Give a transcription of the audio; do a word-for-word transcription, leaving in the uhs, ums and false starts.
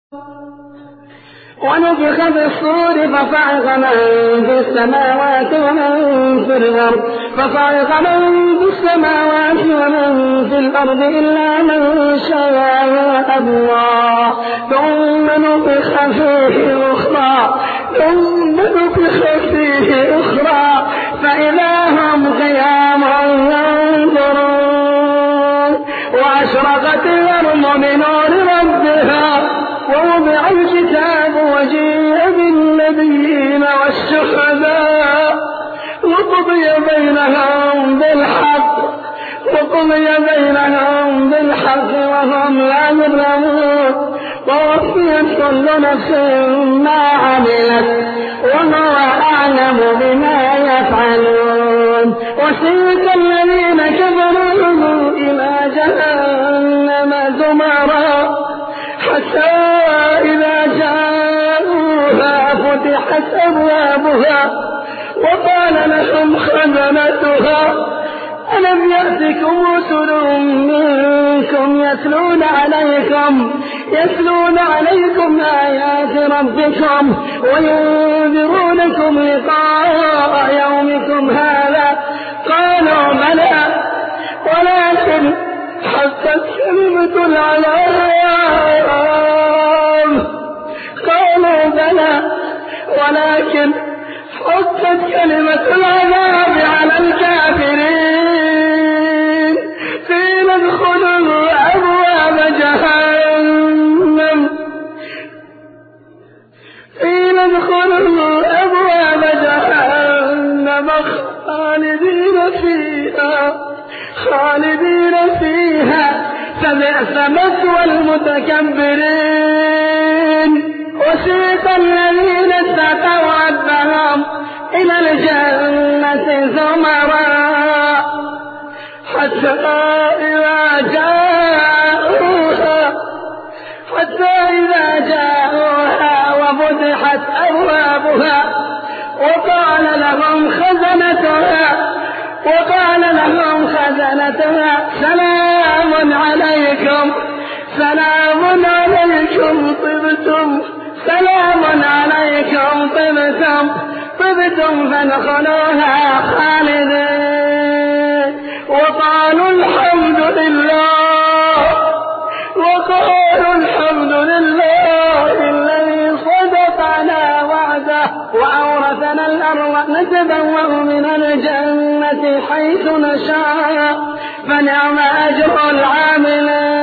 ونفخ في الصور فصعق من في السماوات ومن في الأرض فصعق من في السماوات ومن في الأرض إلا من شاء الله ثم نفخ فيه أخرى ثم نفخ فيه أخرى فإذا هم قيام ينظرون وأشرقت الأرض بنور ربها ووضع الكتاب وجيء بالنبيين والشهداء وقضي بينهم بالحق وقضي بينهم بالحق وهم لا يظلمون ووفيت كل نفس ما عملت وهو أعلم بما يفعلون وسيق الذين كفروا إلى جهنم زمرا حتى إذا جاءوها فتحت أبوابها وقال لهم خزنتها ألم يأتكم رسل منكم يتلون عليكم يتلون عليكم آيات ربكم وينذرونكم لقاء يومكم هذا قالوا بلى ولكن حقت كلمة العذاب قالوا بلى ولكن حقت كلمة العذاب على الكافرين قيل ادخلوا أبواب جهنم قيل ادخلوا أبواب جهنم خالدين فيها خالدين فيها فبئس مثوى المتكبرين وسيق الذين اتقوا ربهم إلى الجنة زمرا حتى إذا جاءوها حتى إذا جاءوها وفتحت أبوابها وقال لهم خزنتها وقال لهم خزنتها سلام عليكم سلام عليكم طبتم سلام عليكم طبتم طبتم فادخلوها خالدين وقالوا الحمد لله وقالوا الحمد لله الذي صدقنا وعده وأورثنا الأرض نتبوأ من الجنة حيث نشاء فنعم أجر العاملين